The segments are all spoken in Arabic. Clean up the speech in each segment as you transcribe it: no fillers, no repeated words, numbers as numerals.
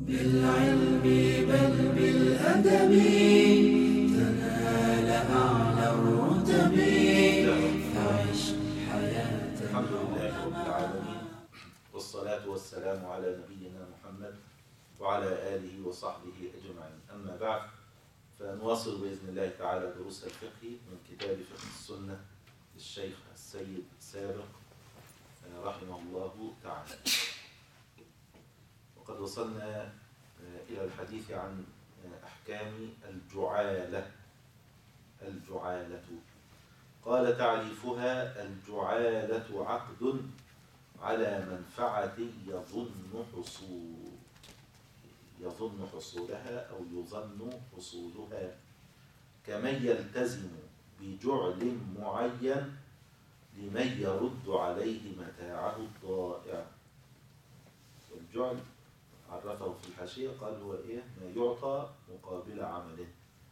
بالعلم بل بالأدب تنال أعلى الرتب فعش حياة. الحمد لله رب العالمين، والصلاة والسلام على نبينا محمد وعلى آله وصحبه أجمعين. أما بعد، فنواصل بإذن الله تعالى دروس الفقه من كتاب فقه السنة للشيخ السيد سابق رحمه الله تعالى. وقد وصلنا إلى الحديث عن أحكام الجعالة. قال حديثها: الجعالة عقد على منفعة يظن حصولها أو يظن حصولها، كمن يلتزم بجعل معين لمن يرد عليه متاعه الضائع. والجعل عرفه في الحاشية قال هو إيه؟ ما يعطى مقابل عمله.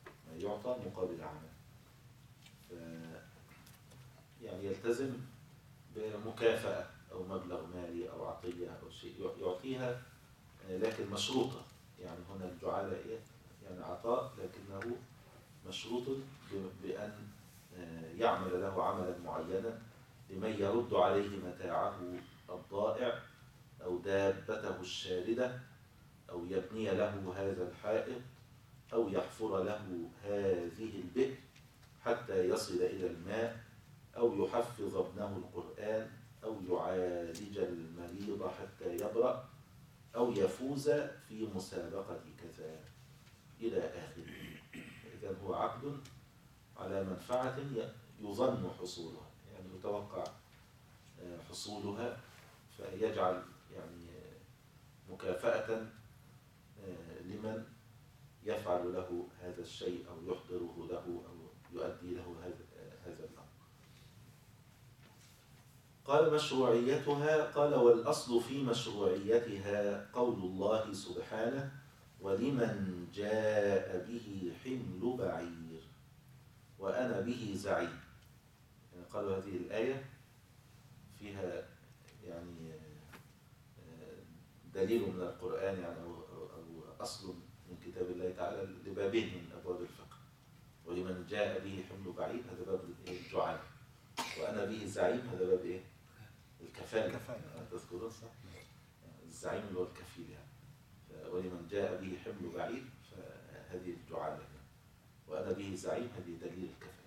يعني يلتزم بمكافأة أو مبلغ مالي أو عطية أو شيء يعطيها، لكن مشروطة. يعني هنا الجعالة إيه؟ يعني عطاء لكنه مشروط بأن يعمل له عملا معينا لمن يرد عليه متاعه الضائع أو دابته الشاردة، أو يبني له هذا الحائط، أو يحفر له هذه البئر حتى يصل إلى الماء، أو يحفظ ابنه القرآن، أو يعالج المريض حتى يبرأ، أو يفوز في مسابقة كذا إلى آخره. إذن هو عقد على منفعة يظن حصولها، يعني يتوقع حصولها، فيجعل يعني مكافأة لمن يفعل له هذا الشيء أو يحضره له أو يؤدي له هذا الأمر. قال مشروعيتها، قال والأصل في مشروعيتها قول الله سبحانه: ولمن جاء به حمل بعير وأنا به زعيم. يعني قالوا هذه الآية فيها يعني دليل من القرآن، يعني أو أصل من كتاب الله تعالى لبابين من أبواب الفقه. ولمن جاء به حمل بعير هذا باب الجعالة، وأنا به زعيم هذا باب إيه؟ الكفالة. تذكرون صح؟ الزعيم اللي هو الكفيل يعني. ولمن جاء به حمل بعير فهذه الجعالة، وأنا به زعيم هذه دليل الكفالة.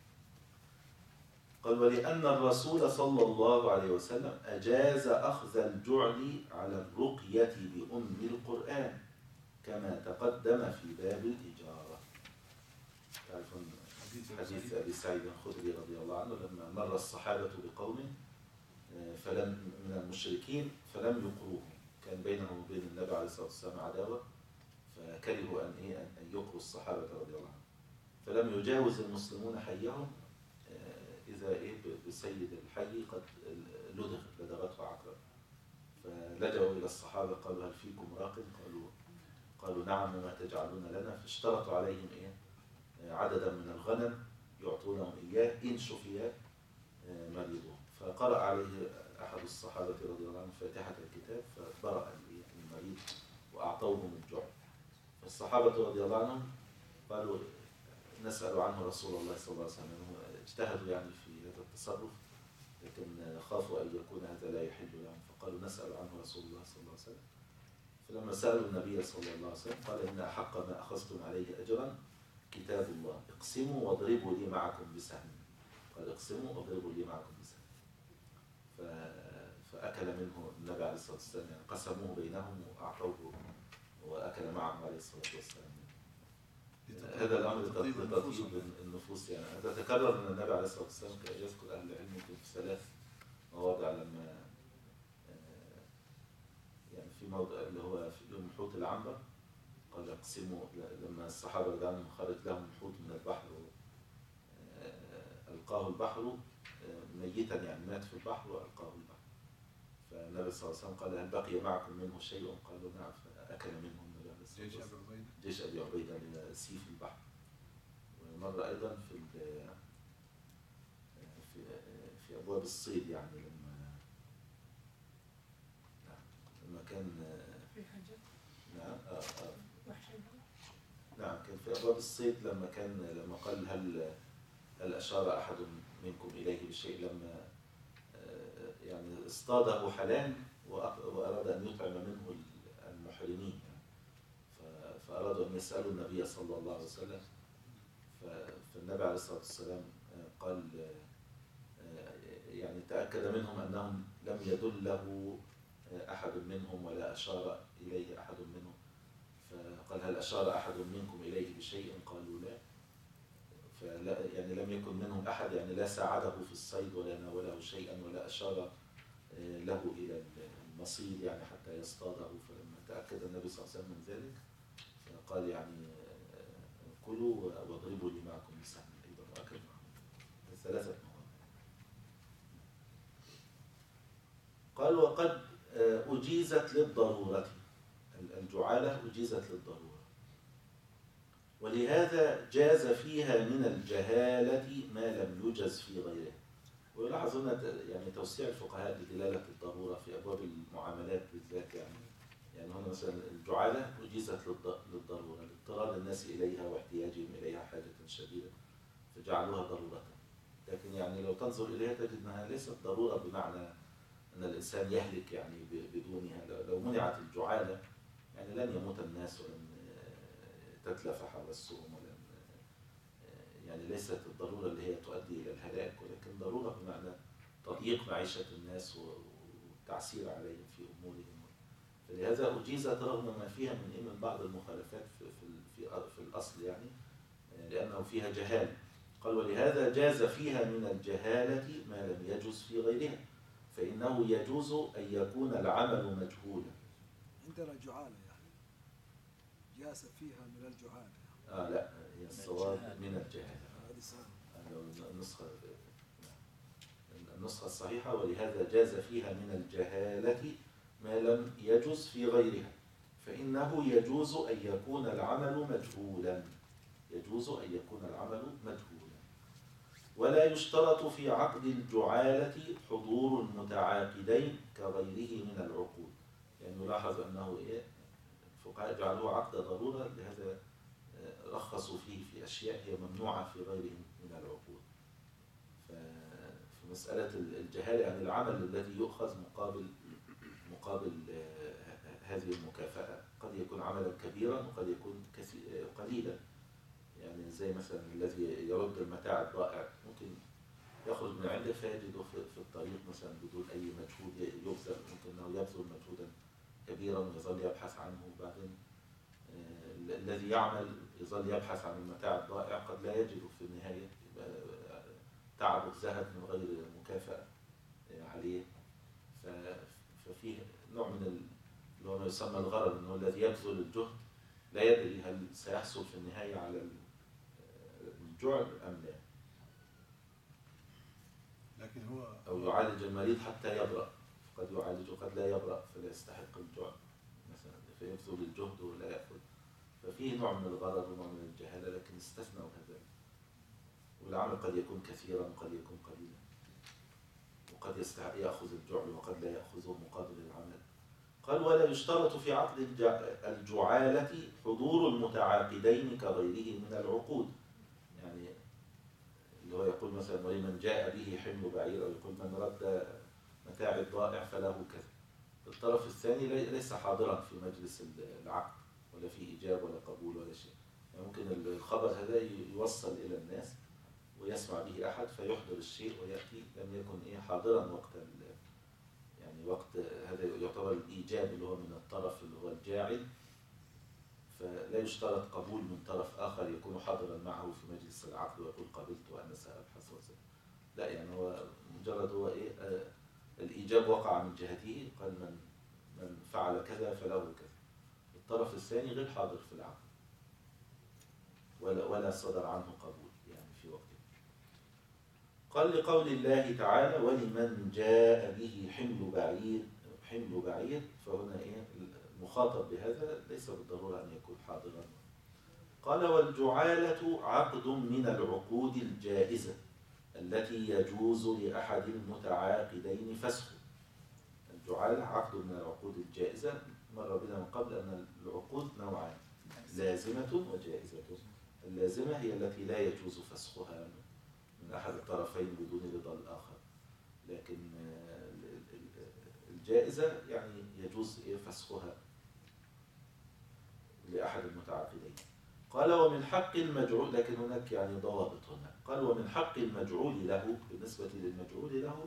قال ولأن الرسول صلى الله عليه وسلم أجاز أخذ الجعل على الرقية بأم القرآن كما تقدم في باب الإجارة. تعرفون حديث أبي سعيد الخدري رضي الله عنه لما مر الصحابة بقوم من المشركين فلم يقروهم، كان بينهم وبين النبي عليه الصلاة والسلام عداوة، فكرهوا أن يقروا الصحابة رضي الله عنهم، فلم يجاوز المسلمون حيهم إذا بسيد الحي قد لدغته عقرب، فلجأوا إلى الصحابة قالوا هل فيكم راق؟ قالوا نعم وما تجعلون لنا، فاشترطوا عليهم عددا من الغنم يعطونهم إياه إن شفي مريضهم، فقرأ عليه أحد الصحابة رضي الله عنهم فاتحة الكتاب فبرأ المريض وأعطوهم الجعل. فالصحابة رضي الله عنهم قالوا نسأل عنه رسول الله صلى الله عليه وسلم، اجتهدوا يعني في هذا التصرف لكن خافوا أن يكون هذا لا يحل لهم، فقالوا نسأل عنه رسول الله صلى الله عليه وسلم. فلما سألوا النبي صلى الله عليه وسلم قال إن أحق ما أخذتم عليه أجرا كتاب الله، اقسموا واضربوا لي معكم بسهم. قال اقسموا واضربوا لي معكم بسهم. فأكل منه النبي عليه الصلاة والسلام، يعني قسموه بينهم وأعطوه وأكل معهم عليه الصلاة والسلام. هذا الأمر لتطيب النفوس، يعني هذا تكرر من النبي عليه الصلاة والسلام، يذكر أهل العلم في 3 مواضع، لما يعني في موضع اللي هو في يوم حوت العنبر قال اقسموا، لما الصحابة رضي الله عنهم خرج لهم حوت من البحر ألقاه البحر ميتا، يعني مات في البحر وألقاه البحر، فالنبي صلى الله عليه وسلم قال هل بقي معكم منه شيء؟ قالوا نعم، فأكل منه النبي عليه الصلاة والسلام جيش أبي عبيدة من سيف البحر. ومر أيضا في أبواب الصيد، يعني لما كان في حجة، نعم كان في أبواب الصيد لما قال هل أشار أحد منكم إليه بشيء، لما يعني اصطاده حلال وأراد أن يطعم منه المحرمين، فأرادوا أن يسألوا النبي صلى الله عليه وسلم. فالنبي عليه الصلاة والسلام قال يعني تأكد منهم أنهم لم يدله أحد منهم ولا أشار إليه أحد منهم، فقال هل أشار أحد منكم إليه بشيء؟ قالوا لا. فلا يعني لم يكن منهم أحد، يعني لا ساعده في الصيد ولا ناوله شيئا ولا أشار له إلى المصيد يعني حتى يصطاده. فلما تأكد النبي صلى الله عليه وسلم من ذلك فقال يعني كلوا واضربوا لي معكم بسهم أيضا وأكلوا معهم 3 مرات. قال وقد أجيزت للضرورة، الجعالة أجيزت للضرورة، ولهذا جاز فيها من الجهالة ما لم يجز في غيرها. ويلاحظ هنا يعني توسيع الفقهاء لدلالة الضرورة في أبواب المعاملات بالذات. يعني هنا مثلا الجعالة أجيزت للضرورة لاضطرار الناس إليها واحتياجهم إليها حاجة شديدة فجعلوها ضرورة. لكن يعني لو تنظر إليها تجد أنها ليست ضرورة بمعنى أن الإنسان يهلك يعني بدونها. لو منعت الجعالة يعني لن يموت الناس ولن تتلف حواسهم ولن يعني ليست الضرورة اللي هي تؤدي إلى الهلاك، ولكن ضرورة بمعنى تضييق معيشة الناس والتعسير عليهم في أمورهم. فلهذا أجيزت رغم ما فيها من بعض المخالفات في الأصل يعني لأنه فيها جهالة. قال ولهذا جاز فيها من الجهالة ما لم يجوز في غيرها، فإنه يجوز أن يكون العمل مجهولا. عندنا جعالة يعني جاز فيها من الجعالة. لا هي الصواب من الجهالة. النسخة الصحيحة ولهذا جاز فيها من الجهالة ما لم يجوز في غيرها، فإنه يجوز أن يكون العمل مجهولا. يجوز أن يكون العمل مجهولا. ولا يشترط في عقد الجعالة حضور المتعاقدين كغيره من العقود. يعني يلاحظ أنه الفقهاء جعلوه عقد ضرورة، لهذا رخصوا فيه في أشياء هي ممنوعة في غيره من العقود. في مسألة الجهالة يعني العمل الذي يؤخذ مقابل هذه المكافأة قد يكون عملا كبيرا وقد يكون قليلا. يعني زي مثلا الذي يرد المتاع الضائع ممكن يخرج من عنده فيجده في الطريق مثلا بدون أي مجهود يبذل، ممكن أنه يبذل مجهودا كبيرا ويظل يبحث عنه، وبعدين الذي يعمل يظل يبحث عن المتاع الضائع قد لا يجده في النهاية، تعبه ذهب من غير مكافأة عليه. ففيه نوع من اللي هو ما يسمى الغرض، أنه الذي يبذل الجهد لا يدري هل سيحصل في النهاية على الجعل أم لا. لكن هو أو يعالج المريض حتى يبرأ، قد يعالج وقد لا يبرأ فلا يستحق الجعل مثلا، فيبذل الجهد ولا يأخذ. ففيه نوع من الغرض ونوع من الجهالة، لكن استثنوا هذا. والعمل قد يكون كثيرا وقد يكون قليلا، وقد يأخذ الجعل وقد لا يأخذه مقابل العمل. قال ولا يشترط في عقد الجعالة حضور المتعاقدين كغيره من العقود. يعني اللي هو يقول مثلا ولمن جاء به حمل بعير، أو يقول من رد متاع الضائع فله كذا. الطرف الثاني ليس حاضرا في مجلس العقد ولا في إيجاب ولا قبول ولا شيء. يعني ممكن الخبر هذا يوصل إلى الناس ويسمع به أحد فيحضر الشيء ويأتي لم يكن حاضرا وقت يعني وقت هذا يعتبر الإيجاب اللي هو من الطرف اللي هو الجاعل. فلا يشترط قبول من طرف آخر يكون حاضرا معه في مجلس العقد ويقول قبلت وأنا سأبحث وسأل. لا، يعني هو مجرد هو الإيجاب وقع من جهته، قال من فعل كذا فله كذا. الطرف الثاني غير حاضر في العقد ولا صدر عنه قبول يعني في وقته. قال لقول الله تعالى ولمن جاء به حمل بعير، فهنا المخاطب بهذا ليس بالضرورة أن يكون حاضرا. قال والجعالة عقد من العقود الجائزة التي يجوز لأحد المتعاقدين فسخه. الجعالة عقد من العقود الجائزة. مر بنا من قبل أن العقود نوعان، لازمة وجائزة. اللازمة هي التي لا يجوز فسخها من أحد الطرفين بدون رضا الآخر، لكن الجائزة يعني يجوز فسخها لأحد المتعاقدين. قال ومن حق المجعول، لكن هناك يعني ضوابط هنا. قال ومن حق المجعول له، بالنسبة للمجعول له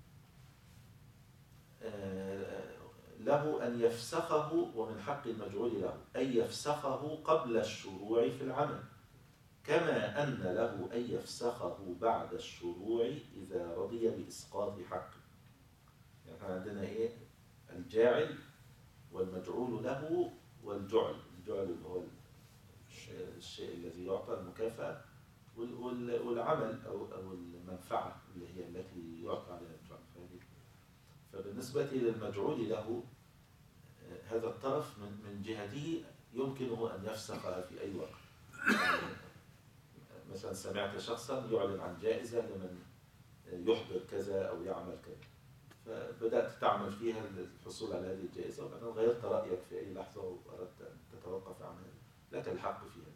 له أن يفسخه، ومن حق المجعول له أن يفسخه قبل الشروع في العمل، كما أن له أن يفسخه بعد الشروع إذا رضي بإسقاط حقه. يعني عندنا إيه؟ الجاعل والمجعول له والجعل. الجعل اللي هو الشيء الذي يعطى المكافأة، والعمل أو المنفعة اللي هي التي يعطى عليها الجعل. فبالنسبة للمجعول له هذا الطرف من جهته يمكنه أن يفسخها في أي وقت. يعني مثلا سمعت شخصا يعلن عن جائزة لمن يحضر كذا أو يعمل كذا، فبدأت تعمل فيها الحصول على هذه الجائزة، وبعدين غيرت رأيك في أي لحظة وأردت أن تتوقف عنها، لك الحق فيها.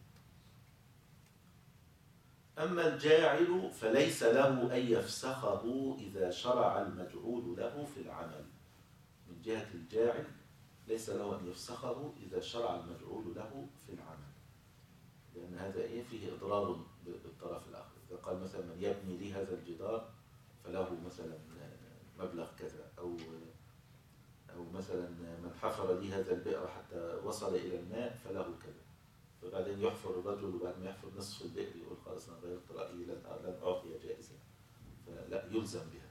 أما الجاعل فليس له أن يفسخه إذا شرع المجعول له في العمل. من جهة الجاعل ليس له أن يفسخه إذا شرع المجعول له في العمل، لأن هذا فيه إضرار بالطرف الآخر. إذا قال مثلا من يبني لي هذا الجدار فله مثلا مبلغ كذا، أو مثلا من حفر لي هذا البئر حتى وصل إلى الماء فله كذا، فبعدين يحفر الرجل، وبعد ما يحفر نصف البئر يقول خلاص أنا غيرت رأيي، لن أعطي جائزة، فلا يلزم بها.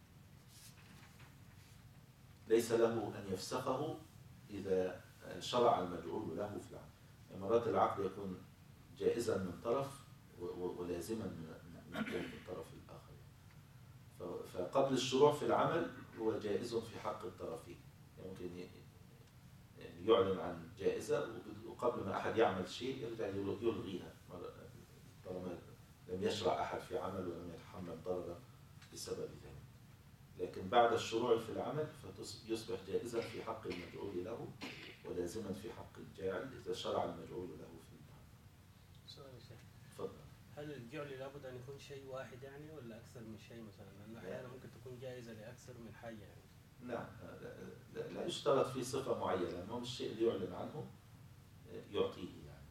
ليس له أن يفسخه إذا شرع المجعول له في العمل. مرات العقد يكون جائزا من طرف ولازما من الطرف الآخر. فقبل الشروع في العمل هو جائز في حق الطرفين. ممكن يعلن عن جائزة وقبل ما أحد يعمل شيء يرجع يلغيها طالما لم يشرع أحد في عمل ولم يتحمل ضررا بسبب ذلك. لكن بعد الشروع في العمل فيصبح جائزة في حق المجعول له ولازما في حق الجاعل إذا شرع المجعول له في العمل. سؤال يا شيخ، تفضل. هل الجعل لابد أن يكون شيء واحد يعني ولا أكثر من شيء مثلا؟ لأن أحيانا ممكن تكون جائزة لأكثر من حاجة يعني. نعم، لا يشترط في صفة معينة، ما هو الشيء اللي يعلن عنه يعطيه يعني.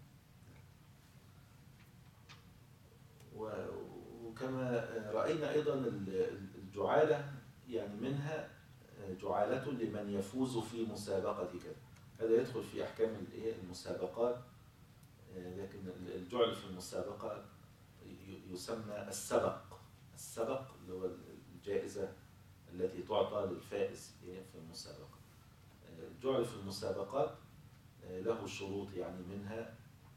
وكما رأينا أيضا الجعالة يعني منها جعالة لمن يفوز في مسابقة كذا، هذا يدخل في أحكام المسابقات. لكن الجعل في المسابقة يسمى السبق اللي هو الجائزة التي تعطى للفائز في المسابقة. الجعل في المسابقات له شروط، يعني منها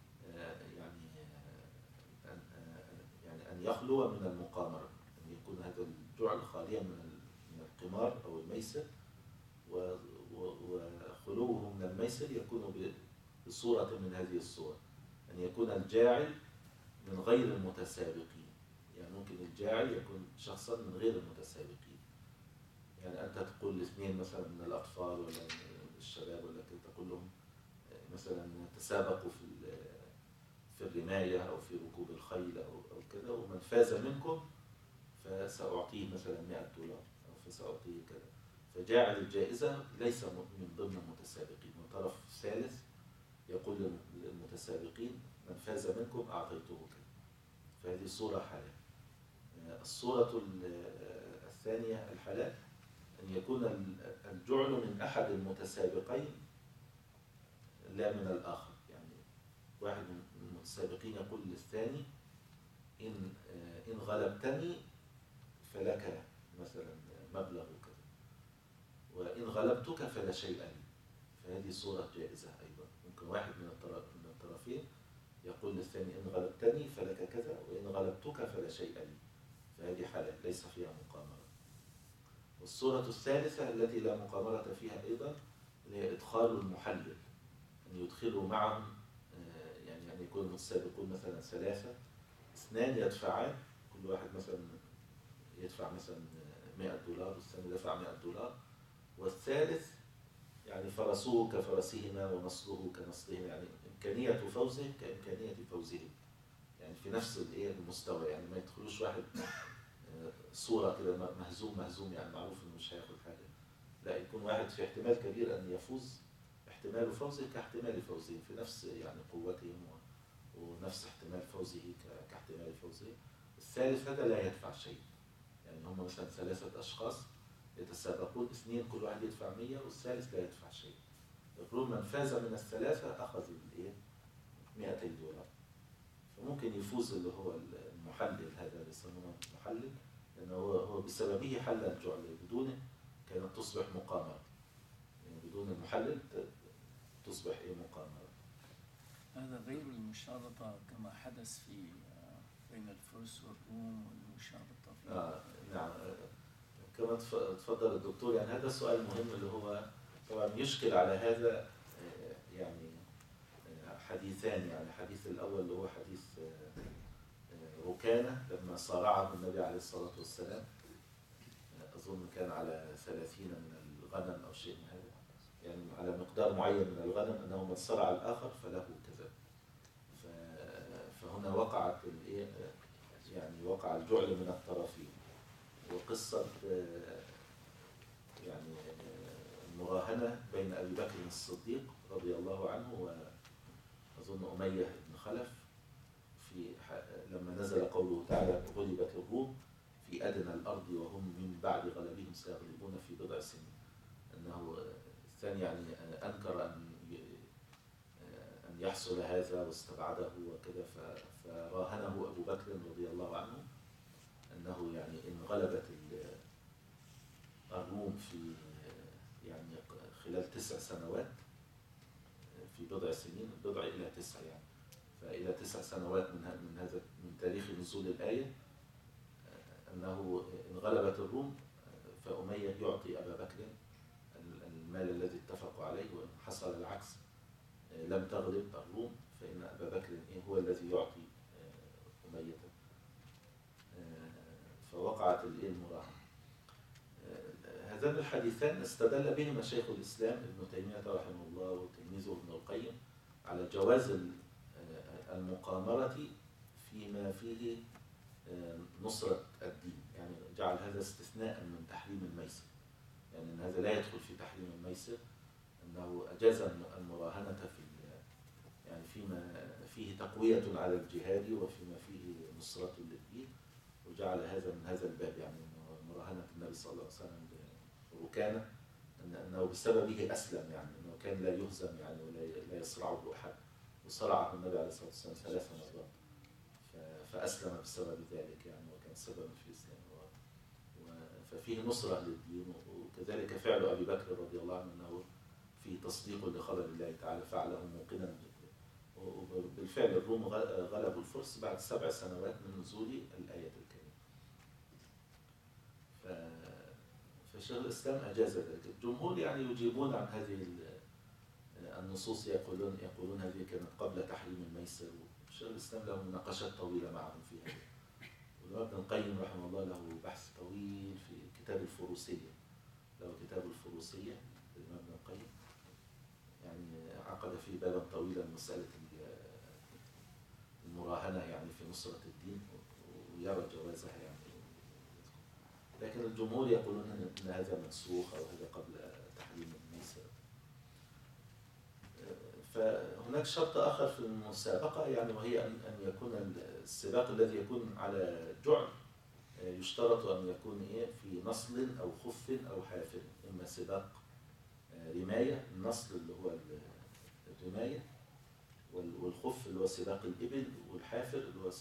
يعني أن يخلو من المقامرة، أن يكون هذا الجعل خاليا من القمار أو الميسر، وخلوه من الميسر يكون بصورة من هذه الصور. أن يكون الجاعل من غير المتسابقين، يعني ممكن الجاعل يكون شخصا من غير المتسابقين. يعني أنت تقول لاثنين مثلا من الأطفال ولا من الشباب ولا كده، تقول لهم مثلا تسابقوا في الرماية أو في ركوب الخيل أو كذا، ومن فاز منكم فسأعطيه مثلا $100 أو فسأعطيه كذا. فجاعل الجائزة ليس من ضمن المتسابقين، من طرف ثالث يقول للمتسابقين من فاز منكم أعطيته كذا. فهذه صورة حالة. الصورة الثانية الحالات أن يكون الجعل من أحد المتسابقين لا من الآخر. يعني واحد من المتسابقين يقول للثاني إن غلبتني فلك مثلا مبلغ كذا، وإن غلبتك فلا شيء لي. فهذه صورة جائزة أيضا. ممكن واحد من الطرفين يقول للثاني إن غلبتني فلك كذا، وإن غلبتك فلا شيء لي. فهذه حالة ليس فيها مقامرة. والصورة الثالثة التي لا مقامرة فيها أيضا هي إدخال المحلل، أن يدخلوا معهم، يعني أن يكون المتسابقون مثلا 3، 2 يدفعان، كل واحد مثلا يدفع مثلا $100 والثاني دفع $100، والثالث يعني فرسه كفرسهما ونصله كنصلهما، يعني إمكانية فوزه كإمكانية فوزهم، يعني في نفس المستوى، يعني ما يدخلوش واحد صورة كده مهزوم يعني معروف إنه مش هياخد حاجة، لا يكون واحد في احتمال كبير أن يفوز، احتمال فوزه كاحتمال فوزهم في نفس يعني قوتهم ونفس احتمال فوزه كاحتمال فوزهم. الثالث هذا لا يدفع شيء، يعني هم مثلا 3 أشخاص يتسابقون 2 كل واحد يدفع 100 والثالث لا يدفع شيء، يقولون من فاز من الثلاثة أخذ $200. فممكن يفوز اللي هو المحلل هذا اللي يسمونه محلل، لأنه هو بسببه حل الجعل، بدونه كانت تصبح مقامرة، يعني بدون المحلل تصبح مقامرة. هذا غير المشارطة كما حدث في بين الفرس والروم والمشارطة في نعم كما تفضل الدكتور، يعني هذا سؤال مهم اللي هو طبعا يشكل على هذا يعني حديثان، يعني الحديث الأول اللي هو حديث ركانة لما صارعه النبي عليه الصلاة والسلام، أظن كان على 30 من الغنم أو شيء من هذا، يعني على مقدار معين من الغنم، أنه من صرع الآخر فله كذا. فهنا وقعت يعني وقع الجعل من الطرفين. وقصة يعني المراهنة بين أبي بكر الصديق رضي الله عنه وأظن أمية بن خلف لما نزل قوله تعالى غلبت الروم في أدنى الأرض وهم من بعد غلبهم سيغلبون في بضع سنين، أنه الثاني يعني أنكر أن يحصل هذا واستبعده وكذا، فراهنه أبو بكر رضي الله عنه أنه يعني إن غلبت الروم في يعني خلال 9 سنوات في بضع سنين، بضع إلى 9 يعني، فإلى 9 سنوات من تاريخ نزول الآية، أنه إن غلبت الروم فأمية يعطي أبا بكر المال الذي اتفقوا عليه، وإن حصل العكس لم تغلب الروم فإن أبا بكر هو الذي يعطي أمية. فوقعت المراهنة. هذان الحديثان استدل بهما شيخ الإسلام ابن تيمية رحمه الله وتلميذه ابن القيم على جواز المقامرة فيما فيه نصرة الدين، يعني جعل هذا استثناء من تحريم الميسر، يعني أن هذا لا يدخل في تحريم الميسر، أنه أجاز المراهنة في يعني فيما فيه تقوية على الجهاد وفيما فيه نصرة للدين، وجعل هذا من هذا الباب، يعني مراهنة النبي صلى الله عليه وسلم ركانة أنه بسببه أسلم، يعني أنه كان لا يهزم يعني ولا يصرعه أحد، وصرعه النبي عليه الصلاة والسلام 3 مرات فأسلم بسبب ذلك، يعني وكان سببا في إسلامه. ففيه نصرة للدين، وكذلك فعل أبي بكر رضي الله عنه أنه في تصديق لخبر الله تعالى فعله موقنا، وبالفعل الروم غلبوا الفرس بعد 7 سنوات من نزول الآية الكريمة. فشيخ الإسلام أجاز ذلك. الجمهور يعني يجيبون عن هذه النصوص، يقولون هذه كانت قبل تحريم الميسر، وشيخ الإسلام له مناقشات طويلة معهم في هذا، وابن القيم رحمه الله له بحث طويل في كتاب الفروسية، له كتاب الفروسية للإمام ابن القيم، يعني عقد فيه بابا طويلا مسألة المراهنة يعني في نصرة الدين، ويرى جوازها يعني. لكن الجمهور يقولون أن هذا منسوخ أو هذا قبل تحريم الميسر. فهناك شرط آخر في المسابقة، يعني وهي أن يكون السباق الذي يكون على جعل يشترط أن يكون في نصل أو خف أو حافر، إما سباق رماية، النصل اللي هو الرماية، والخف اللي هو سباق الإبل، والحافر اللي هو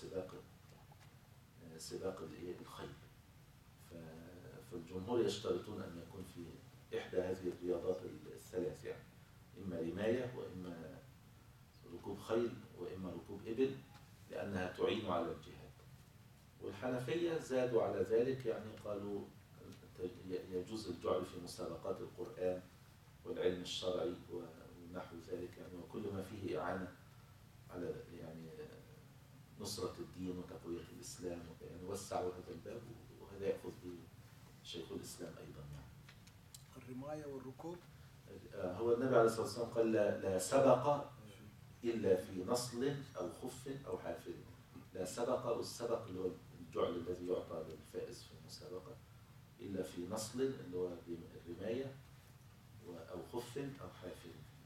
سباق الخيل. فالجمهور يشترطون أن يكون في إحدى هذه الرياضات الثلاث، يعني إما رماية وإما ركوب خيل وإما ركوب إبل، لأنها تعين على الجهاد. والحنفية زادوا على ذلك، يعني قالوا يجوز الجعل في مسابقات القرآن والعلم الشرعي ونحو ذلك، يعني وكل ما فيه إعانة على يعني نصرة الدين وتقوية الإسلام، يعني وسعوا هذا الباب، وهذا يأخذ به شيخ الإسلام أيضا. يعني الرماية والركوب، هو النبي عليه الصلاة والسلام قال لا سبق إلا في نصل أو خف أو حافل. لا سبق، والسبق اللي هو الجعل الذي يعطى للفائز في المسابقة، إلا في نصل اللي هو الرماية، أو خف أو حافل.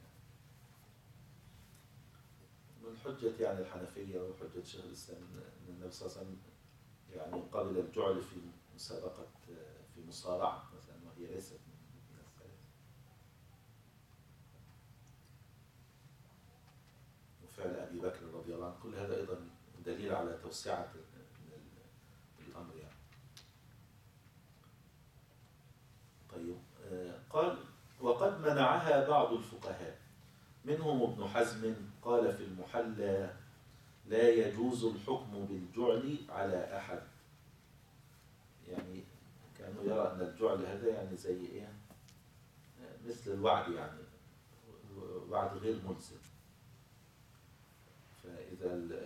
من حجة يعني الحنفية وحجة شيخ الإسلام أن النبي صلى الله عليه وسلم يعني قبل الجعل في مسابقة، في مصارعة مثلا، وهي ليست من الثلاث. وفعل أبي بكر رضي الله عنه، كل هذا أيضا دليل على توسعة الأمر يعني. طيب، قال وقد منعها بعض الفقهاء، منهم ابن حزم قال في المحلى لا يجوز الحكم بالجعل على أحد. يعني كأنه يرى أن الجعل هذا يعني زي إيه، مثل الوعد، يعني وعد غير ملزم. فإذا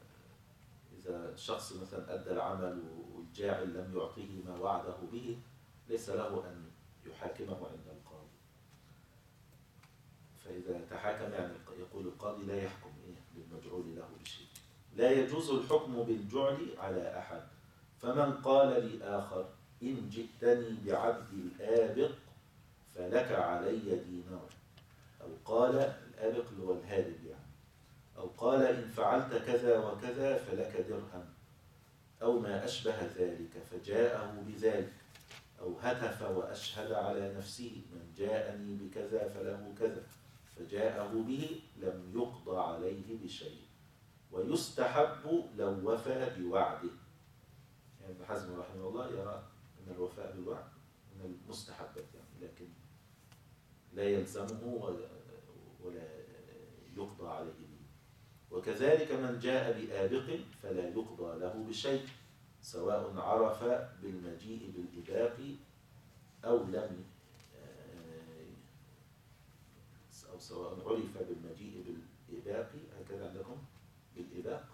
الشخص مثلا أدى العمل والجاعل لم يعطيه ما وعده به، ليس له أن يحاكمه عند القاضي. فإذا تحاكم يعني يقول القاضي لا يحكم للمجعول له بشيء. لا يجوز الحكم بالجعل على أحد، فمن قال لآخر إن جئتني بعبد الآبق فلك علي دينار، أو قال الآبق اللي هو الهارب يعني، أو قال إن فعلت كذا وكذا فلك درهم، أو ما أشبه ذلك، فجاءه بذلك، أو هتف وأشهد على نفسه من جاءني بكذا فله كذا، فجاءه به، لم يقضى عليه بشيء، ويستحب لو وفى بوعده. يعني ابن حزم رحمه الله يرى أن الوفاء بالوعد من المستحبات يعني، لكن لا يلزمه ولا يقضى عليه به. وكذلك من جاء بآبق فلا يقضى له بشيء، سواء عرف بالمجيء بالإباق أو لم، أو سواء عرف بالمجيء بالإباق، هكذا عندكم بالإباق،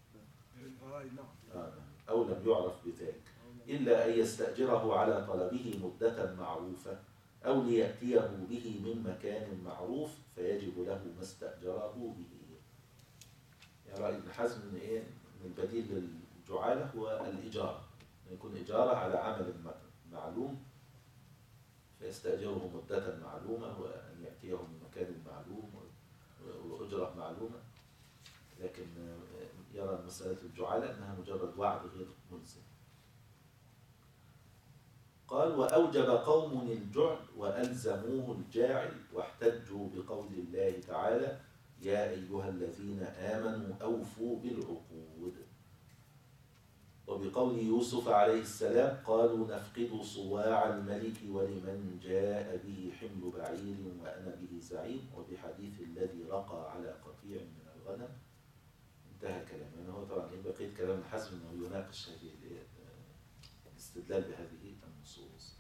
أو لم يعرف بذلك، إلا أن يستأجره على طلبه مدة معروفة، أو ليأتيه به من مكان معروف فيجب له ما استأجره به. يعني رأي ابن حزم إن إيه، من البديل للجعالة هو الإجارة، يكون إجارة على عمل معلوم فيستأجره مدة معلومة، وأن يأتيه من مكان معلوم وأجرة معلومة. لكن يرى مسألة الجعالة أنها مجرد وعد غير ملزم. قال وأوجب قوم الجعل وألزموه الجاعل، واحتجوا بقول الله تعالى يا أيها الذين آمنوا أوفوا بالعقود، وبقول يوسف عليه السلام قالوا نفقد صواع الملك ولمن جاء به حمل بعير وأنا به زعيم، وبحديث الذي رقى على قطيع من الغنم. انتهى كلامه. يعني هو طبعا بقيت كلام الحزم أنه يناقش هذه الاستدلال بهذه النصوص.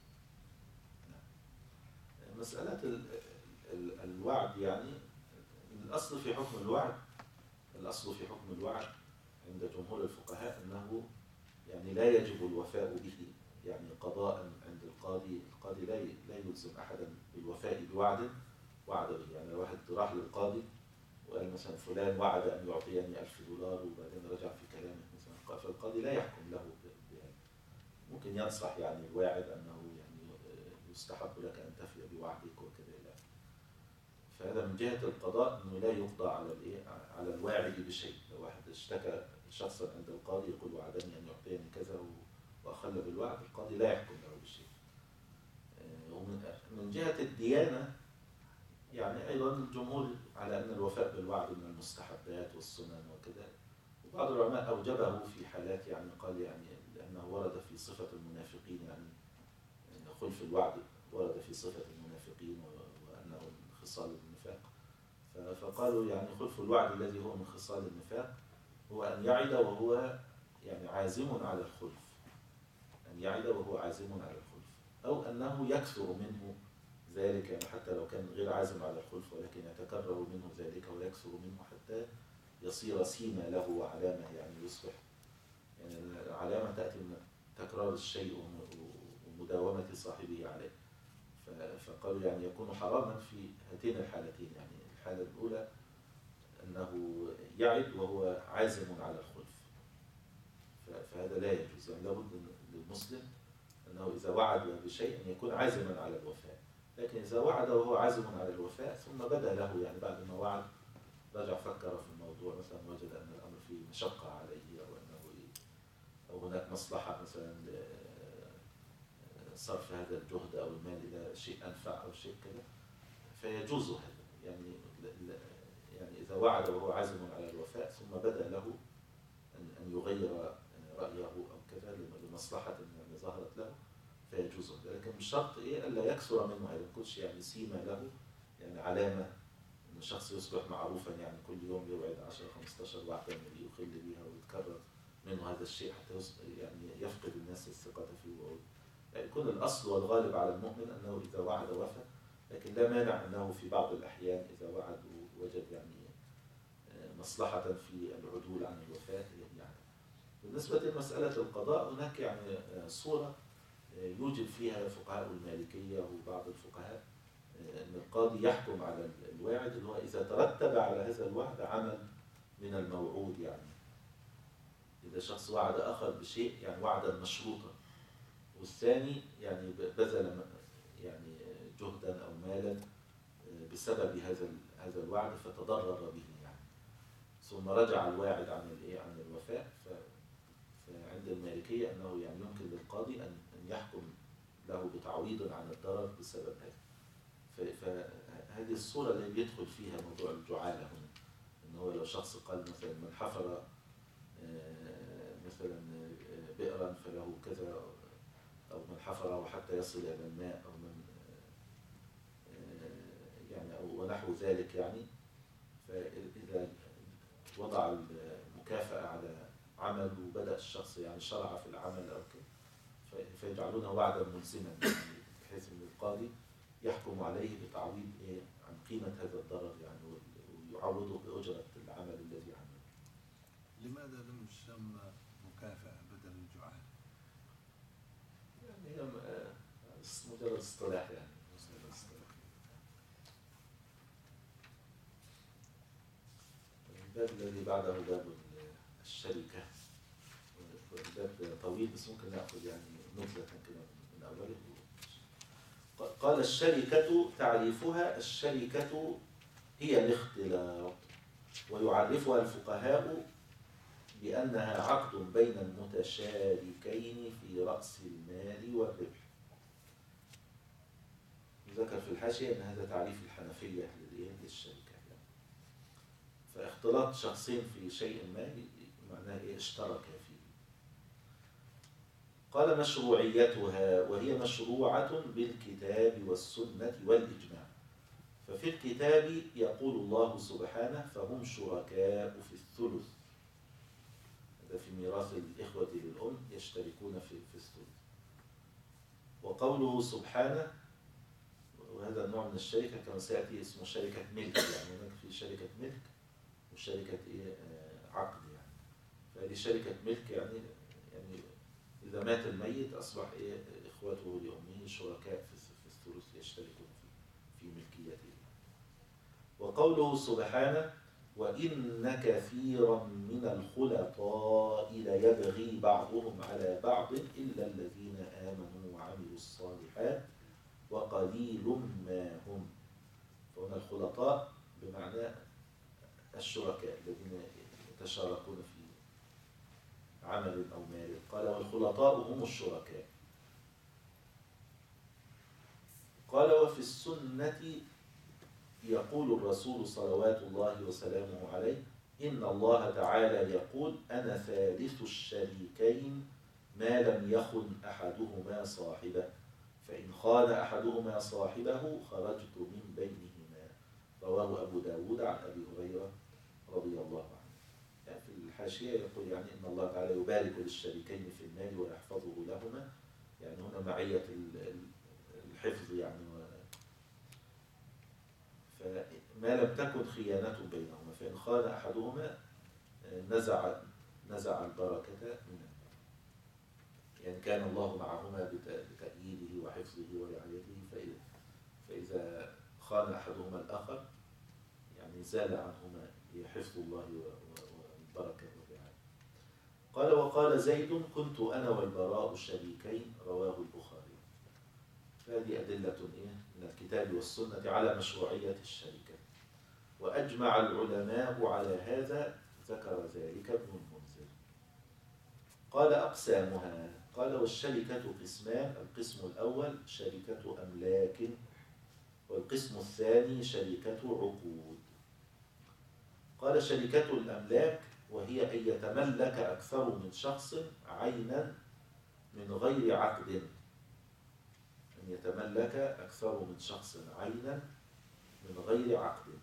مسألة الوعد، يعني الأصل في حكم الوعد عند جمهور الفقهاء أنه يعني لا يجب الوفاء به، يعني قضاء عند القاضي لا يلزم أحدا بالوفاء بوعد وعد به. يعني لو واحد راح للقاضي وقال مثلا فلان وعد أن يعطيني $1000 وبعدين رجع في كلامه مثلا، فالقاضي لا يحكم له بهذا. ممكن ينصح يعني الواعد أنه يعني يستحب لك أن تفي بوعدك وكذا. فهذا من جهة القضاء أنه لا يقضى على الواعد بشيء. لو واحد اشتكى شخصا عند القاضي يقول وعدني أن يعطيني كذا وأخل بالوعد، القاضي لا يحكم له بشيء. ومن جهة الديانة يعني أيضا الجمهور على أن الوفاء بالوعد من المستحبات والسنن وكذا، وبعض العلماء أوجبه في حالات، يعني قال يعني لأنه ورد في صفة المنافقين، يعني خلف الوعد ورد في صفة المنافقين وأنه من خصال النفاق، فقالوا يعني خلف الوعد الذي هو من خصال النفاق هو أن يعد وهو يعني عازم على الخلف، أو أنه يكثر منه ذلك، يعني حتى لو كان غير عازم على الخلف ولكن يتكرر منه ذلك ويكثر منه حتى يصير سيما له وعلامة، يعني يصبح يعني العلامة تأتي من تكرار الشيء ومداومة صاحبه عليه. فقالوا يعني يكون حراما في هاتين الحالتين. يعني الحالة الأولى أنه يعد وهو عازم على الخلف، فهذا لا يجوز. يعني لابد للمسلم أنه إذا وعد بشيء أن يكون عازما على الوفاء. لكن إذا وعد وهو عازم على الوفاء ثم بدا له يعني بعد ما وعد رجع فكر في الموضوع، مثلا وجد أن الأمر فيه مشقة عليه، أو أنه أو هناك مصلحة مثلا صرف هذا الجهد أو المال إلى شيء أنفع أو شيء كذا، فيجوز هذا. يعني إذا وعد وهو عازم على الوفاء ثم بدا له أن يغير رأيه أو كذا لمصلحة يعني ظهرت له، فيجوز هذا. لكن بشرط ألا يكثر منه، ما يكونش يعني سيمة له، يعني علامة أن الشخص يصبح معروفا، يعني كل يوم يوعد 10-15 واحدة من يخل بها ويتكرر منه هذا الشيء حتى يعني يفقد الناس الثقة فيه. يعني يكون الأصل والغالب على المؤمن أنه إذا وعد وفى، لكن لا مانع أنه في بعض الأحيان إذا وعد ووجد يعني مصلحة في العدول عن الوفاء يعني. بالنسبة لمسألة القضاء هناك يعني صورة يوجد فيها فقهاء المالكية وبعض الفقهاء أن القاضي يحكم على الواعد اللي هو إذا ترتب على هذا الوعد عمل من الموعود. يعني إذا شخص وعد آخر بشيء يعني وعدا مشروطا، والثاني يعني بذل يعني جهدا أو مالا بسبب هذا الوعد فتضرر به يعني، ثم رجع الواعد عن الوفاء، فعند المالكية أنه يعني يمكن للقاضي أن يحكم له بتعويض عن الضرر بسبب هذا. فهذه الصورة اللي بيدخل فيها موضوع الجعالة هنا، أنه لو شخص قال مثلا من حفر مثلا بئرا فله كذا، أو من حفره حتى يصل إلى الماء، أو من يعني أو ونحو ذلك يعني. فإذا وضع المكافأة على عمل وبدأ الشخص يعني شرع في العمل أو كده، فيجعلونه وعدا ملزما، بحيث أن القاضي يحكم عليه بتعويض عن قيمة هذا الضرر يعني، ويعوضه بأجرة العمل الذي عمله. لماذا لم يسمى مكافأة بدل الجعالة؟ يعني هي مجرد اصطلاح يعني. الباب الذي بعده باب الشركة، والباب طويل بس ممكن نأخذ يعني نبذة كده من أوله. قال الشركة تعريفها: الشركة هي الاختلاط، ويعرفها الفقهاء بأنها عقد بين المتشاركين في رأس المال والربح. ذكر في الحاشية أن هذا تعريف الحنفية للشركة يعني. فاختلاط شخصين في شيء ما معناه اشترك فيه. قال مشروعيتها: وهي مشروعة بالكتاب والسنة والإجماع. ففي الكتاب يقول الله سبحانه: فهم شركاء في الثلث. هذا في ميراث الإخوة للأم يشتركون في الثلث. وقوله سبحانه، وهذا النوع من الشركة كما سيأتي اسمه شركة ملك، يعني هناك في شركة ملك وشركة عقد يعني. فهذه شركة ملك يعني إذا مات الميت أصبح إخوته لأمه شركاء في الثلث يشتركون في ملكيته. وقوله سبحانه: وإن كثيرا من الخلطاء ليبغي بعضهم على بعض إلا الذين آمنوا وعملوا الصالحات وقليل ما هم. فهنا الخلطاء بمعنى الشركاء الذين يتشاركون في عمل أو مال. قال: والخلطاء هم الشركاء. قال: وفي السنة يقول الرسول صلوات الله وسلامه عليه: إن الله تعالى يقول: أنا ثالث الشريكين ما لم يخن أحدهما صاحبه، فإن خان أحدهما صاحبه خرجت من بينهما. رواه أبو داود عن أبي هريرة رضي الله عنه. يعني في الحاشية يقول يعني إن الله تعالى يبارك للشريكين في المال ويحفظه لهما، يعني هنا معية الحفظ يعني. فما لم تكن خيانة بينهما، فإن خان أحدهما نزع البركة منهما. يعني كان الله معهما بتأييده وحفظه ورعايته، إذا خان أحدهما الآخر يعني زال عنهما حفظ الله والبركة والرعاية. قال وقال زيد كنت أنا والبراء شريكين رواه البخاري. فهذه أدلة من الكتاب والسنة على مشروعية الشركة، وأجمع العلماء على هذا، ذكر ذلك ابن المنذر. قال أقسامها، قال والشركة قسمان: القسم الأول شركة أملاك، والقسم الثاني شركة عقود. قال شركة الأملاك وهي أن يتملك أكثر من شخص عينا من غير عقد، أن يتملك أكثر من شخص عينا من غير عقد.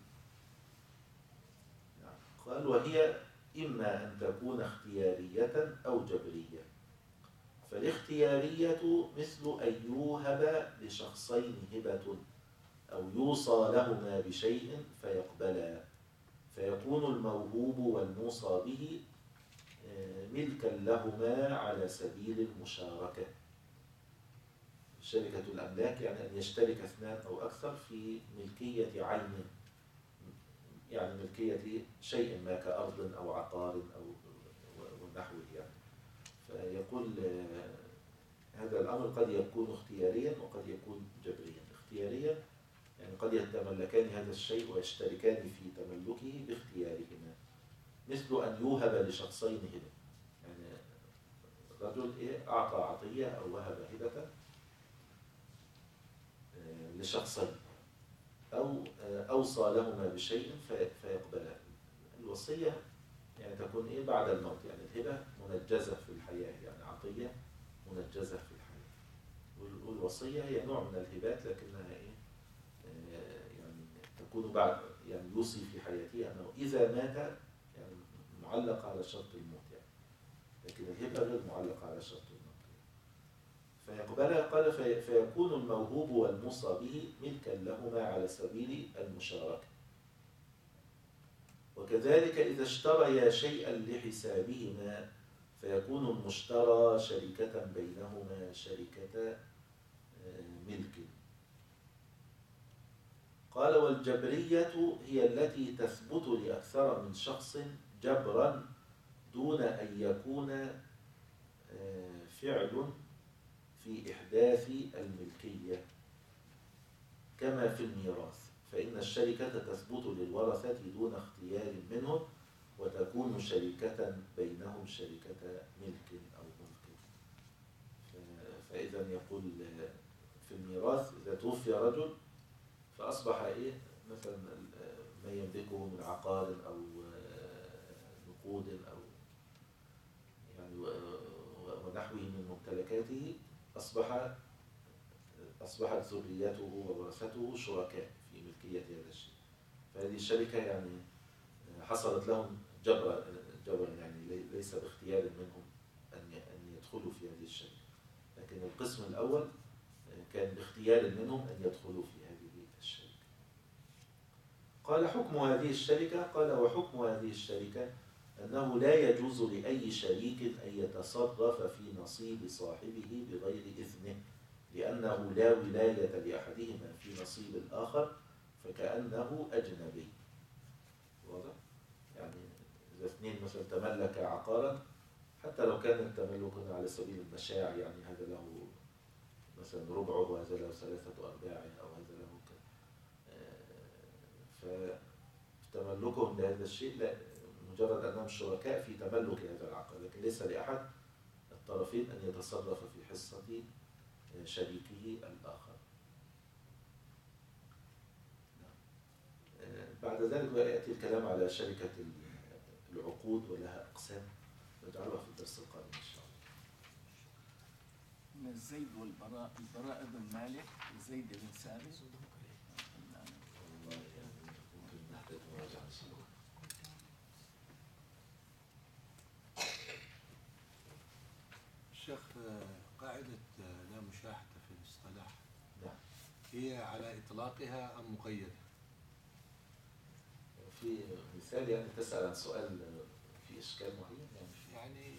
قال وهي إما أن تكون اختيارية أو جبرية. فالاختيارية مثل أن يوهب لشخصين هبة أو يوصى لهما بشيء فيقبلا، فيكون الموهوب والموصى به ملكا لهما على سبيل المشاركة. شركة الأملاك يعني أن يشترك اثنان أو أكثر في ملكية عين، يعني ملكية شيء ما كأرض أو عقار أو ونحوه يعني. فيقول هذا الأمر قد يكون اختياريا وقد يكون جبريا. اختياريا يعني قد يتملكان هذا الشيء ويشتركان في تملكه باختيارهما، مثل أن يوهب لشخصين هبة، يعني رجل أعطى عطية أو وهب هبة لشخصين أو أوصى لهما بشيء فيقبلا. الوصية يعني تكون بعد الموت، يعني الهبة منجزة في الحياة، يعني عطية منجزة في الحياة. والوصية هي نوع من الهبات لكنها يعني تكون بعد، يعني يوصي في حياته أنه إذا مات يعني معلق على شرط الموت يعني، لكن الهبة غير معلقة على شرط الموت. فيقبلها قال فيكون الموهوب والموصى به ملكا لهما على سبيل المشاركة. وكذلك إذا اشتريا شيئا لحسابهما فيكون المشترى شركة بينهما شركة ملك. قال والجبرية هي التي تثبت لأكثر من شخص جبرا دون أن يكون فعل في إحداث الملكية، كما في الميراث، فإن الشركة تثبت للورثة دون اختيار منهم، وتكون شركة بينهم شركة ملك أو ملك. فإذا يقول في الميراث إذا توفي رجل فأصبح مثلا ما يملكه من عقار أو نقود أو يعني ونحوه من ممتلكاته، أصبحت ذريته وورثته شركاء في ملكية هذا الشيء. فهذه الشركة يعني حصلت لهم جبرا يعني ليس باختيار منهم أن يدخلوا في هذه الشركة، لكن القسم الأول كان باختيار منهم أن يدخلوا في هذه الشركة. قال حكم هذه الشركة، قال وحكم هذه الشركة أنه لا يجوز لأي شريك أن يتصرف في نصيب صاحبه بغير إذنه، لأنه لا ولاية لأحدهما في نصيب الآخر، فكأنه أجنبي. واضح؟ يعني إذا اثنين مثلا تملك عقارا، حتى لو كان التملك على سبيل المشاع، يعني هذا له مثلا ربعه وهذا له 3/4 أو هذا له فتملكهم لهذا الشيء لا، مجرد أنهم شركاء في تملك هذا العقار، لكن ليس لأحد الطرفين أن يتصرف في حصة شريكه الآخر. بعد ذلك يأتي الكلام على شركة العقود ولها أقسام، نجعلها في الدرس القادم إن شاء الله. من الزيد والبراء، البراء بن مالك وزيد بن ثابت. والله يعني ممكن نحتاج مراجعة إن شاء الله. الشيخ قاعدة لا مشاحة في الاصطلاح نعم. هي على إطلاقها أم مقيدة؟ في مثال يعني تسأل عن سؤال في إشكال معين يعني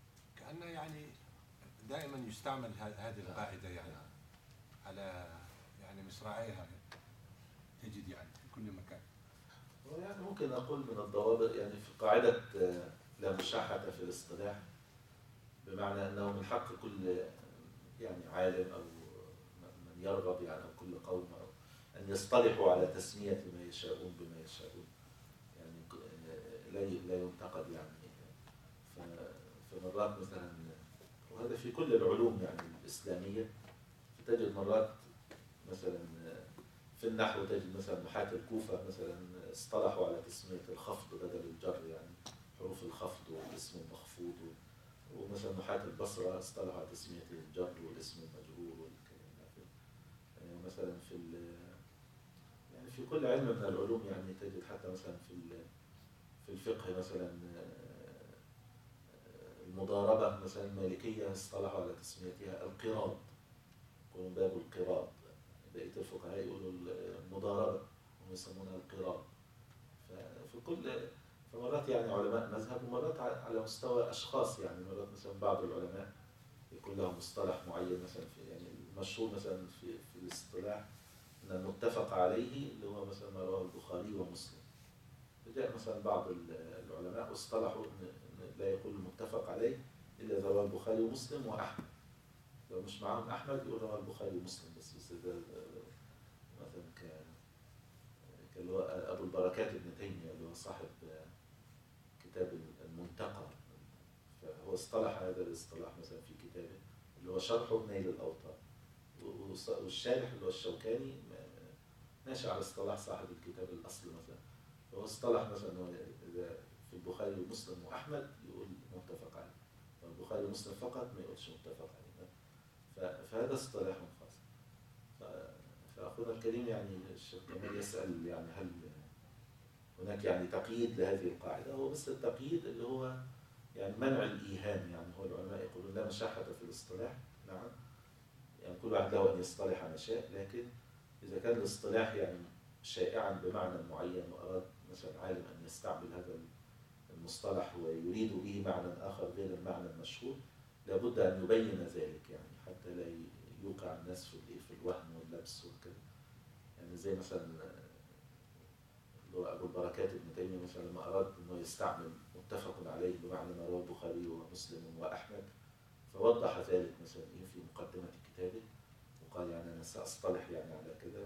كأنه يعني دائما يستعمل هذه القاعدة يعني على مصراعيها تجد يعني في كل مكان. يعني ممكن نقول من الضوابط يعني في قاعدة لا مشاحة في الاصطلاح، بمعنى أنه من حق كل يعني عالم أو من يرغب يعني أو كل قوم أو أن يصطلحوا على تسمية ما يشاءون بما يشاءون، يعني لا ينتقد يعني. فمرات مثلا، وهذا في كل العلوم يعني الإسلامية، تجد مرات مثلا في النحو تجد مثلا محاة الكوفة مثلا اصطلحوا على تسمية الخفض بدل الجر، يعني حروف الخفض والاسم المخفوض، ومثلا محاة البصرة اصطلحوا على تسمية الجر والاسم المجرور والكلام ده. يعني مثلا يعني في كل علم من العلوم يعني تجد حتى مثلا في الفقه مثلا المضاربة مثلا المالكية اصطلحوا على تسميتها القراض، يقولون باب القراض. بقية الفقهاء يقولوا المضاربة هم يسمونها القراض. فمرات يعني علماء مذهب، ومرات على مستوى أشخاص، يعني مرات مثلا بعض العلماء يكون لهم مصطلح معين، مثلا يعني المشهور مثلا في الاصطلاح أن المتفق عليه اللي هو مثلا ما رواه البخاري ومسلم. فجاء مثلا بعض العلماء واصطلحوا أن لا يقول المتفق عليه إلا إذا رواه البخاري ومسلم وأحمد، لو مش معاهم أحمد يقول رواه البخاري ومسلم بس إذا مثلا اللي هو أبو البركات ابن تيمية اللي هو صاحب كتاب المنتقى، فهو اصطلح هذا الاصطلاح مثلا في كتابه اللي هو شرحه نيل الأوطار، والشارح اللي هو الشوكاني ماشي على اصطلاح صاحب الكتاب الأصل مثلا، فهو اصطلح مثلا إذا في البخاري ومسلم وأحمد يقول متفق عليه، والبخاري ومسلم فقط ما يقولش متفق عليه. فهذا اصطلاح خاص. فأخونا الكريم يعني الشيخ كمال يسأل يعني هل هناك يعني تقييد لهذه القاعدة؟ هو بس التقييد اللي هو يعني منع الإيهام، يعني هو العلماء يقولون لا مشاحة في الاصطلاح، نعم، يعني كل واحد له أن يصطلح ما شاء، لكن إذا كان الاصطلاح يعني شائعا بمعنى معين وأراد مثلا عالم أن يستعمل هذا المصطلح ويريد به معنى آخر غير المعنى المشهور، لابد أن يبين ذلك، يعني حتى لا يوقع الناس في الوهم واللبس وكذا. يعني زي مثلا اللي هو أبو البركات ابن تيمية مثلا لما أراد أنه يستعمل متفق عليه بمعنى ما رواه البخاري ومسلم وأحمد، فوضح ذلك مثلا في مقدمة كتابه وقال يعني أنا سأصطلح يعني على كذا.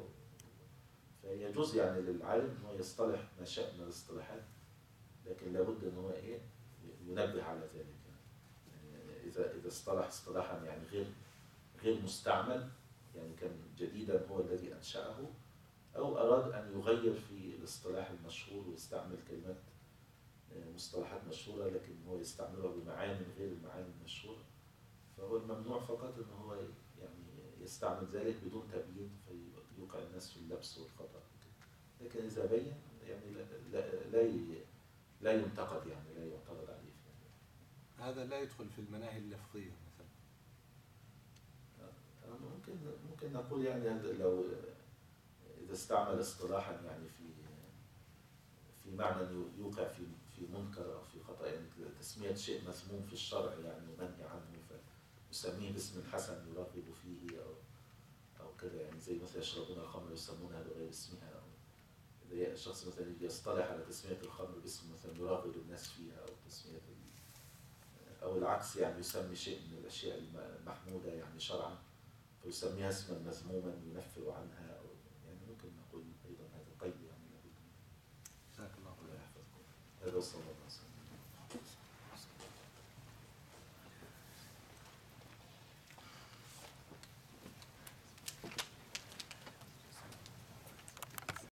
فيجوز يعني للعالم أنه يصطلح ما شاء من الاصطلاحات، لكن لابد أنه ينبه على ذلك. يعني إذا اصطلح اصطلاحا يعني غير مستعمل، يعني كان جديدا هو الذي أنشأه، أو أراد أن يغير في الاصطلاح المشهور ويستعمل كلمات مصطلحات مشهورة لكن هو يستعملها بمعاني غير المعاني المشهورة، فهو الممنوع فقط أنه هو يعني يستعمل ذلك بدون تبيين فيوقع الناس في اللبس والخطأ. لكن إذا بين يعني لا ينتقد، يعني لا يعترض عليه. هذا لا يدخل في المناهي اللفظية مثلا. ممكن نقول يعني لو إذا استعمل اصطلاحا يعني في معنى يوقع في منكر أو في خطأ، يعني تسمية شيء مسموم في الشرع يعني ومنهي عنه، فيسميه باسم حسن يراغب فيه أو كذا، يعني زي مثلا يشربون الخمر يسمونها بغير اسمها، أو إذا الشخص مثلا يصطلح على تسمية الخمر باسم مثلا يراغب الناس فيها، أو تسمية أو العكس، يعني يسمي شيء من الأشياء المحمودة يعني شرعا فيسميها اسما مذموما ينفر عنها، أو يعني ممكن نقول أيضا هذا قيد يعني لابد. جزاك الله خير. هذا وصلى الله عليه وسلم.